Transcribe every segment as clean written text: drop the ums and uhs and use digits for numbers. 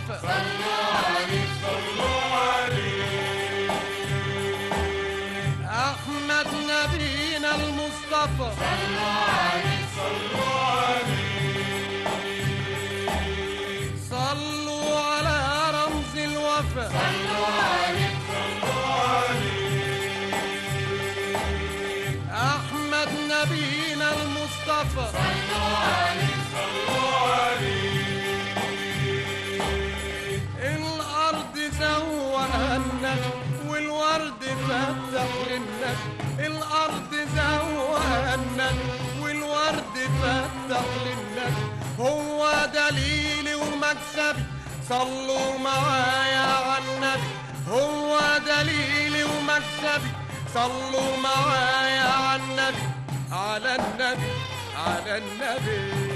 الوفا. صلوا عليه صلوا عليه. أحمد نبينا المصطفى صلوا عليه صلوا عليه. صلوا على رمز الوفا. صلوا عليه صلوا عليه. أحمد نبينا المصطفى. صلوا عليه صلوا عليه. الأرض زوقها النجم والورد فتح للنجم. الأرض زوقها النجم والورد فتح للنجم. هو دليلي ومكسبي صلوا معايا على النبي. هو دليلي ومكسبي صلوا معايا على النبي. على النبي على النبي.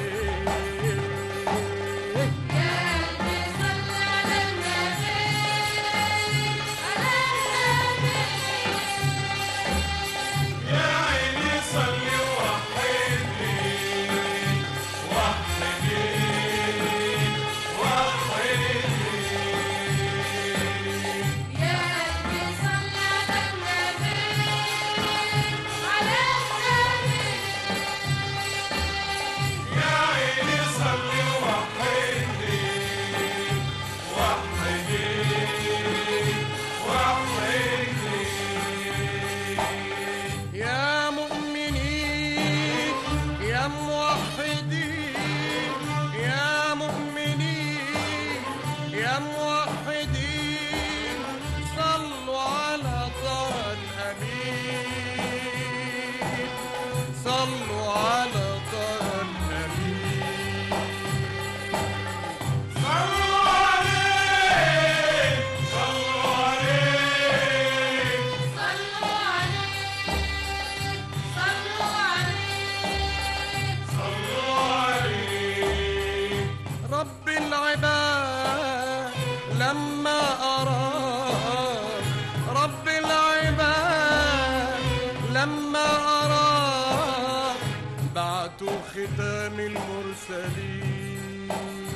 ختام المرسلين.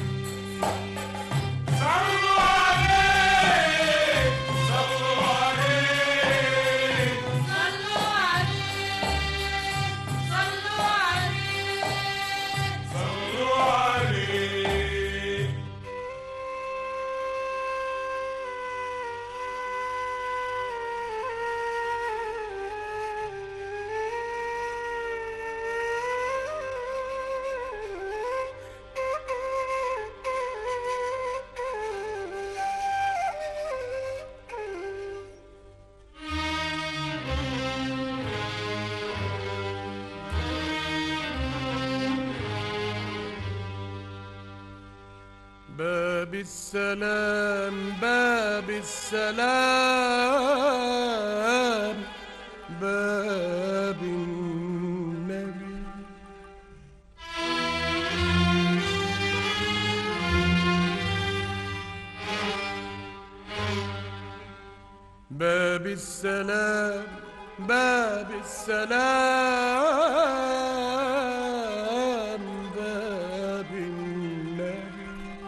صلوا عليه صلوا عليه. صلوا عليه صلوا عليه. صلوا عليه. باب السلام باب السلام باب النبي. باب السلام باب السلام باب النبي.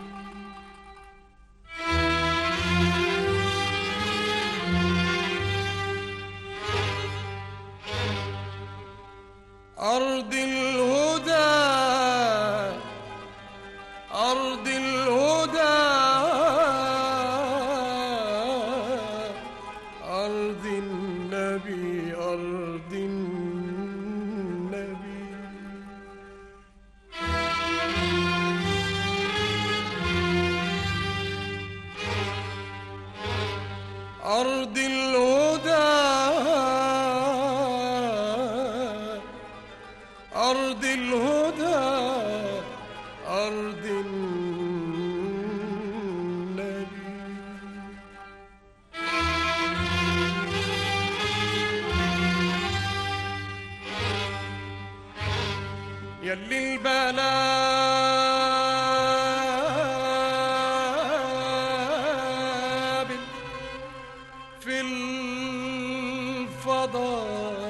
أرض الهدى أرض الهدى أرض النبي أرض النبي. أرض الهدى أرض الهدى أرض النبي. يلي البلابل في الفضاء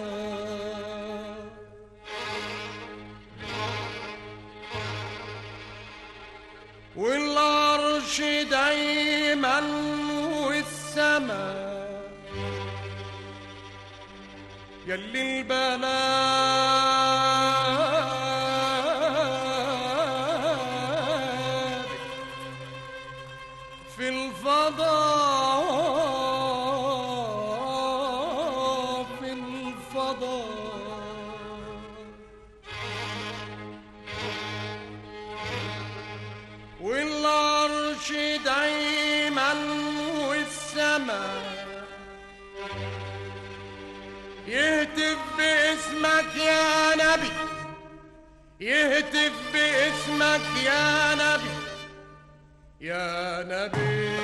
والعرش دايما دايما والسما يلي البلاد في الفضاء في الفضاء والعرش دايما والسما يهتف باسمك يا نبي يهتف باسمك يا نبي يا نبي